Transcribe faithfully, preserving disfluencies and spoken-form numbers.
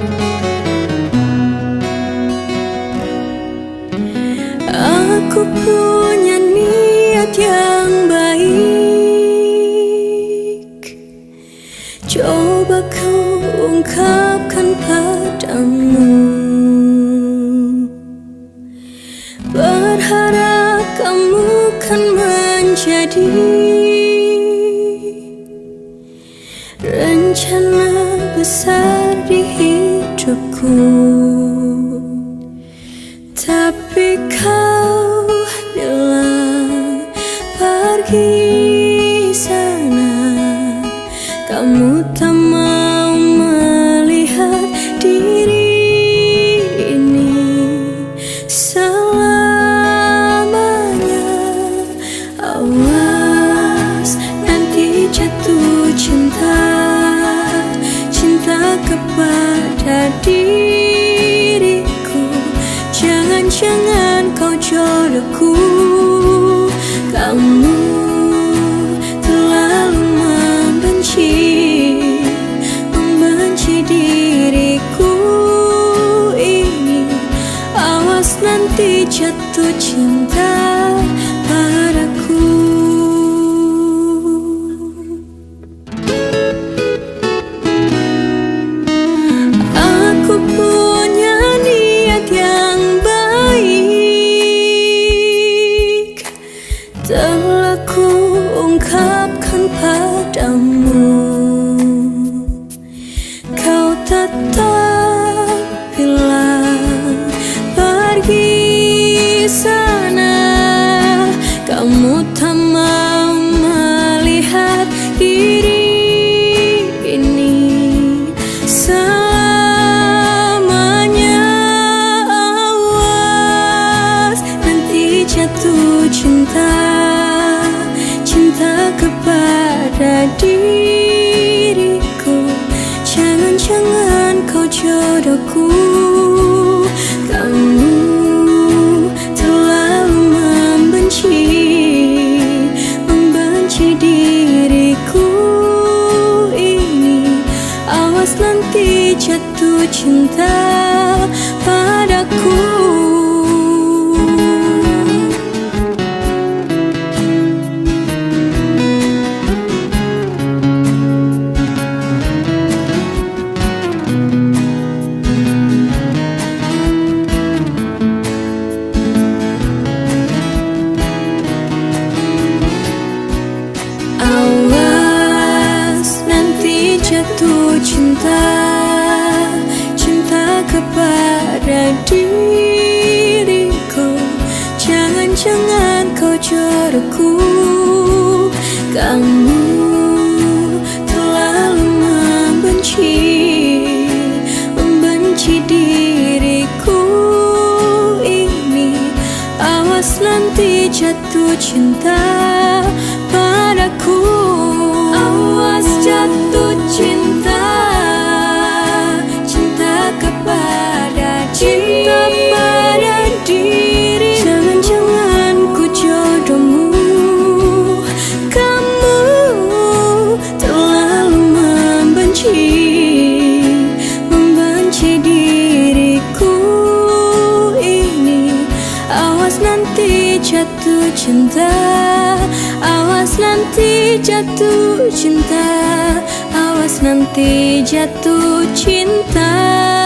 Aku punya niat yang baik, coba ku ungkapkan padamu. Berharap kamu kan menjadi rencana besar di hidupku. Tapi kau bilang pergi sana, kamu tak mau melihat diri ini selamanya. Awas nanti jatuh cinta, cinta kepada diriku. Jangan-jangan kau jodohku. Kamu terlalu membenci, membenci diriku ini. Awas nanti jatuh cinta padaku. Aku punya niat yang baik, telah ku ungkapkan padamu. Kau tetap bilang pergi sana, kamu tak mau melihat diri ini selamanya. Awas nanti jatuh cinta, cinta kepada diriku. Jangan-jangan kau jodohku. Kamu terlalu membenci, membenci diriku ini. Awas nanti jatuh cinta padaku. Jatuh cinta, cinta kepada diriku. Jangan-jangan kau jodohku. Kamu terlalu membenci, membenci diriku ini. Awas nanti jatuh cinta padaku. Awas jatuh cinta, cinta kepada cinta pada diri. Jangan-jangan ku jodohmu. Kamu terlalu membenci, membenci diriku ini. Awas nanti jatuh cinta, awas nanti jatuh cinta, awas nanti jatuh cinta.